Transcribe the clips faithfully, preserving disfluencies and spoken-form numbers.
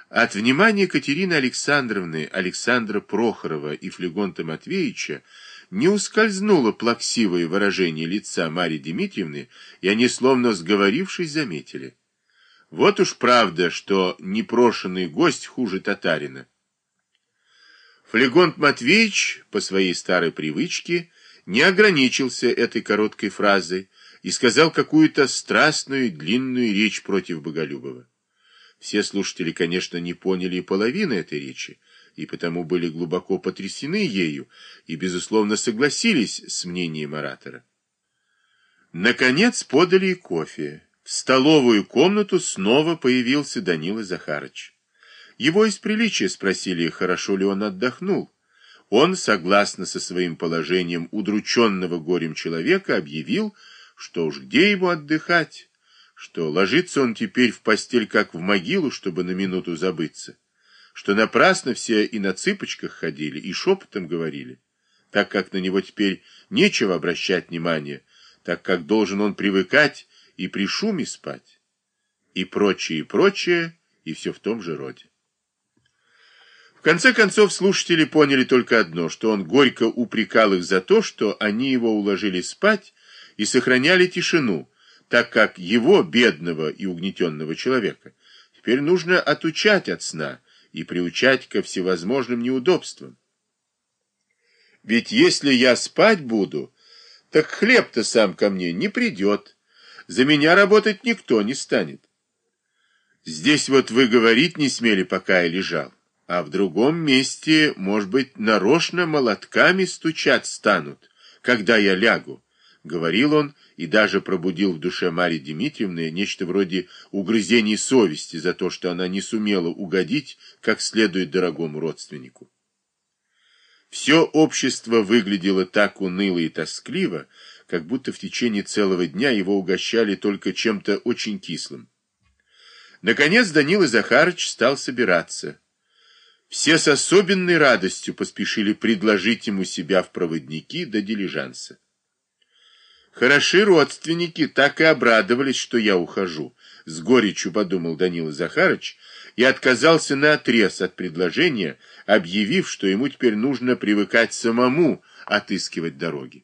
От внимания Катерины Александровны, Александра Прохорова и Флегонта Матвеевича не ускользнуло плаксивое выражение лица Марьи Дмитриевны, и они, словно сговорившись, заметили: вот уж правда, что непрошенный гость хуже татарина. Флегонт Матвеевич, по своей старой привычке, не ограничился этой короткой фразой и сказал какую-то страстную длинную речь против Боголюбова. Все слушатели, конечно, не поняли и половины этой речи, и потому были глубоко потрясены ею и, безусловно, согласились с мнением оратора. Наконец подали и кофе. В столовую комнату снова появился Данила Захарыч. Его из приличия спросили, хорошо ли он отдохнул. Он, согласно со своим положением удрученного горем человека, объявил, что уж где ему отдыхать, что ложится он теперь в постель как в могилу, чтобы на минуту забыться, что напрасно все и на цыпочках ходили, и шепотом говорили, так как на него теперь нечего обращать внимание, так как должен он привыкать и при шуме спать, и прочее, и прочее, и все в том же роде. В конце концов, слушатели поняли только одно, что он горько упрекал их за то, что они его уложили спать и сохраняли тишину, так как его, бедного и угнетенного человека, теперь нужно отучать от сна и приучать ко всевозможным неудобствам. Ведь если я спать буду, так хлеб-то сам ко мне не придет, за меня работать никто не станет. Здесь вот вы говорить не смели, пока я лежал, а в другом месте, может быть, нарочно молотками стучать станут, когда я лягу, — говорил он, и даже пробудил в душе Марьи Дмитриевны нечто вроде угрызений совести за то, что она не сумела угодить как следует дорогому родственнику. Все общество выглядело так уныло и тоскливо, как будто в течение целого дня его угощали только чем-то очень кислым. Наконец Данила Захарыч стал собираться. Все с особенной радостью поспешили предложить ему себя в проводники до дилижанса. Хороши родственники, так и обрадовались, что я ухожу, с горечью подумал Данила Захарыч и отказался наотрез от предложения, объявив, что ему теперь нужно привыкать самому отыскивать дороги.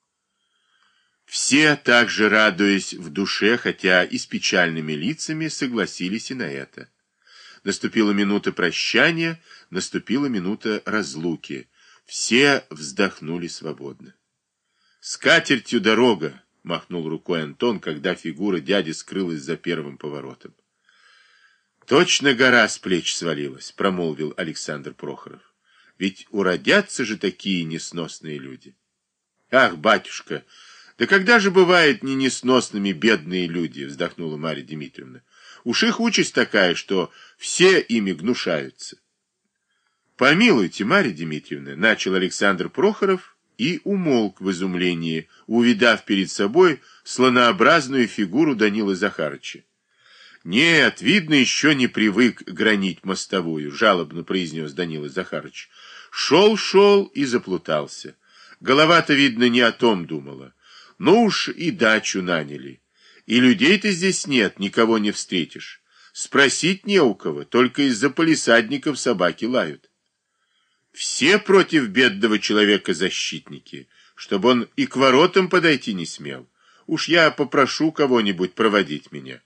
Все, также радуясь в душе, хотя и с печальными лицами, согласились и на это. Наступила минута прощания, наступила минута разлуки. Все вздохнули свободно. «С катертью дорога!» — махнул рукой Антон, когда фигура дяди скрылась за первым поворотом. «Точно гора с плеч свалилась», — промолвил Александр Прохоров. «Ведь уродятся же такие несносные люди». «Ах, батюшка, да когда же бывают не несносными бедные люди?» — вздохнула Марья Дмитриевна. «Уж их участь такая, что все ими гнушаются». «Помилуйте, Марья Дмитриевна», — начал Александр Прохоров, и умолк в изумлении, увидав перед собой слонообразную фигуру Данилы Захарыча. «Нет, видно, еще не привык гранить мостовую», — жалобно произнес Данила Захарыч. «Шел-шел и заплутался. Голова-то, видно, не о том думала. Ну уж и дачу наняли. И людей-то здесь нет, никого не встретишь. Спросить не у кого, только из-за палисадников собаки лают. Все против бедного человека защитники, чтобы он и к воротам подойти не смел. Уж я попрошу кого-нибудь проводить меня».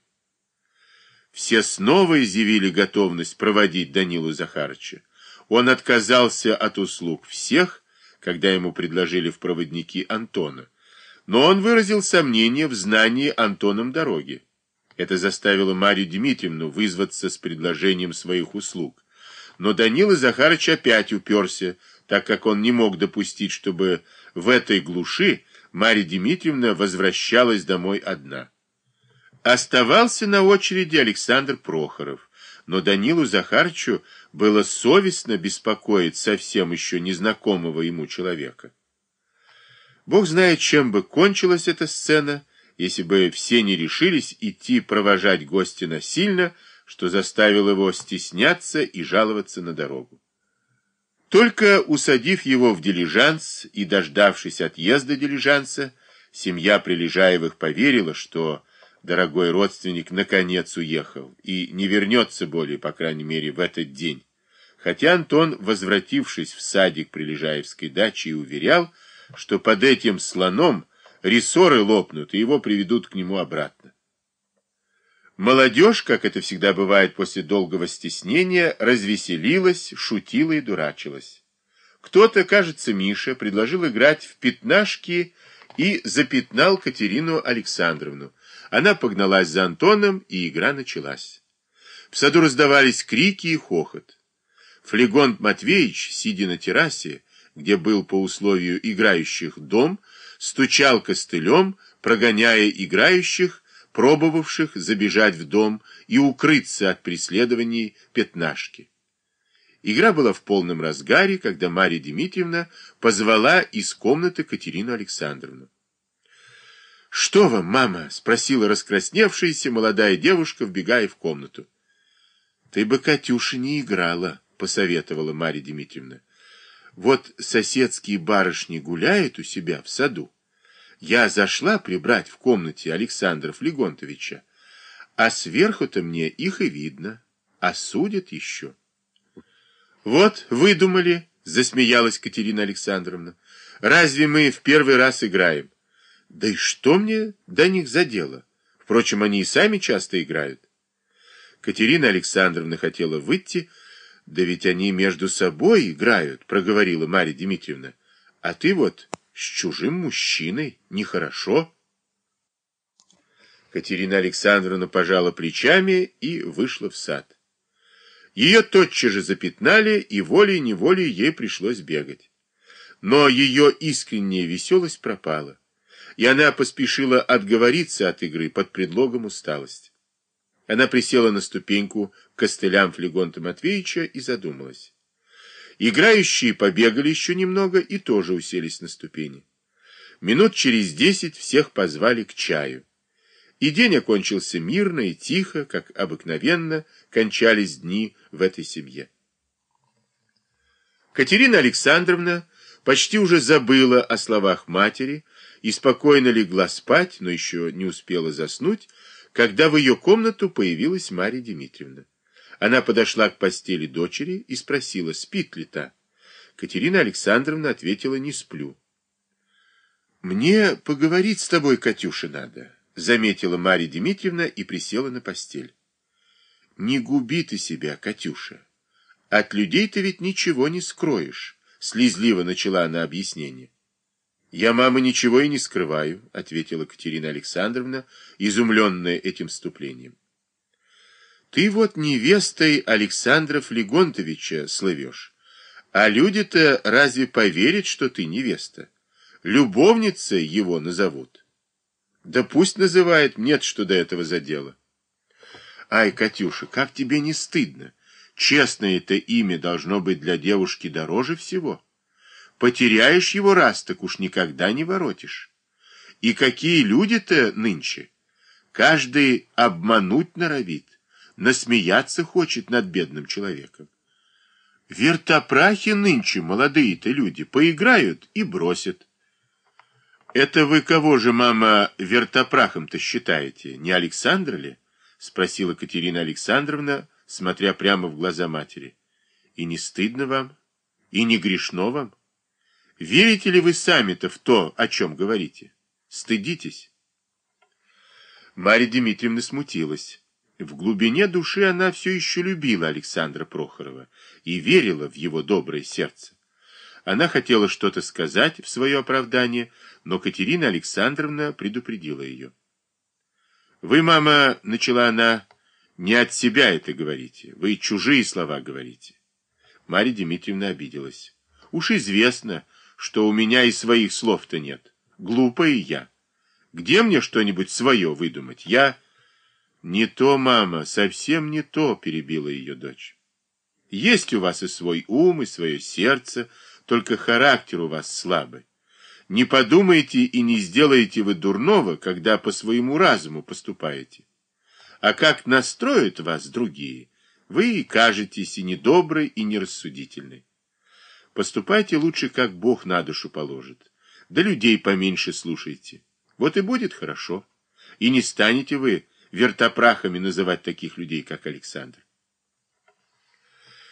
Все снова изъявили готовность проводить Данилу Захарыча. Он отказался от услуг всех, когда ему предложили в проводники Антона, но он выразил сомнение в знании Антоном дороги. Это заставило Марью Дмитриевну вызваться с предложением своих услуг. Но Данила Захарыч опять уперся, так как он не мог допустить, чтобы в этой глуши Марья Дмитриевна возвращалась домой одна. Оставался на очереди Александр Прохоров, но Данилу Захарычу было совестно беспокоить совсем еще незнакомого ему человека. Бог знает, чем бы кончилась эта сцена, если бы все не решились идти провожать гостя насильно, что заставило его стесняться и жаловаться на дорогу. Только усадив его в дилижанс и дождавшись отъезда дилижанса, семья Прилежаевых поверила, что дорогой родственник наконец уехал и не вернется более, по крайней мере, в этот день. Хотя Антон, возвратившись в садик Прилежаевской дачи, и уверял, что под этим слоном рессоры лопнут и его приведут к нему обратно. Молодежь, как это всегда бывает после долгого стеснения, развеселилась, шутила и дурачилась. Кто-то, кажется, Миша, предложил играть в пятнашки и запятнал Катерину Александровну. Она погналась за Антоном, и игра началась. В саду раздавались крики и хохот. Флегонт Матвеич, сидя на террасе, где был по условию играющих дом, стучал костылем, прогоняя играющих, пробовавших забежать в дом и укрыться от преследований пятнашки. Игра была в полном разгаре, когда Марья Дмитриевна позвала из комнаты Катерину Александровну. — Что вам, мама? — спросила раскрасневшаяся молодая девушка, вбегая в комнату. — Ты бы, Катюша, не играла, — посоветовала Марья Дмитриевна. — Вот соседские барышни гуляют у себя в саду. Я зашла прибрать в комнате Александра Флегонтовича, а сверху-то мне их и видно, а судят еще. — Вот, выдумали, — засмеялась Катерина Александровна. — Разве мы в первый раз играем? Да и что мне до них за дело? Впрочем, они и сами часто играют. Катерина Александровна хотела выйти, да ведь они между собой играют, проговорила Марья Дмитриевна. А ты вот с чужим мужчиной, нехорошо. Катерина Александровна пожала плечами и вышла в сад. Ее тотчас же запятнали, и волей-неволей ей пришлось бегать. Но ее искренняя веселость пропала, и она поспешила отговориться от игры под предлогом усталости. Она присела на ступеньку к костылям Флегонта Матвеича и задумалась. Играющие побегали еще немного и тоже уселись на ступени. Минут через десять всех позвали к чаю. И день окончился мирно и тихо, как обыкновенно кончались дни в этой семье. Катерина Александровна почти уже забыла о словах матери и спокойно легла спать, но еще не успела заснуть, когда в ее комнату появилась Марья Дмитриевна. Она подошла к постели дочери и спросила, спит ли та. Катерина Александровна ответила, не сплю. «Мне поговорить с тобой, Катюша, надо», — заметила Марья Дмитриевна и присела на постель. «Не губи ты себя, Катюша. От людей ты ведь ничего не скроешь», — слезливо начала она объяснение. «Я, мама, ничего и не скрываю», — ответила Катерина Александровна, изумленная этим вступлением. «Ты вот невестой Александра Флегонтовича слывешь, а люди-то разве поверят, что ты невеста? Любовницей его назовут. Да пусть называет, нет, что до этого за дело». «Ай, Катюша, как тебе не стыдно? Честное это имя должно быть для девушки дороже всего. Потеряешь его раз, так уж никогда не воротишь. И какие люди-то нынче? Каждый обмануть норовит, насмеяться хочет над бедным человеком. Вертопрахи нынче молодые-то люди поиграют и бросят. Это вы кого же, мама, вертопрахом-то считаете? Не Александра ли? Спросила Катерина Александровна, смотря прямо в глаза матери. И не стыдно вам? И не грешно вам? Верите ли вы сами-то в то, о чем говорите? Стыдитесь. Марья Дмитриевна смутилась. В глубине души она все еще любила Александра Прохорова и верила в его доброе сердце. Она хотела что-то сказать в свое оправдание, но Катерина Александровна предупредила ее. «Вы, мама, — начала она, — не от себя это говорите, вы чужие слова говорите». Марья Дмитриевна обиделась. «Уж известно, что у меня и своих слов-то нет. Глупая я. Где мне что-нибудь свое выдумать? Я...» «Не то, мама, совсем не то», — перебила ее дочь. «Есть у вас и свой ум, и свое сердце, только характер у вас слабый. Не подумайте и не сделаете вы дурного, когда по своему разуму поступаете. А как настроят вас другие, вы и кажетесь и недоброй, и нерассудительной. Поступайте лучше, как Бог на душу положит, да людей поменьше слушайте. Вот и будет хорошо. и не станете вы вертопрахами называть таких людей, как Александр.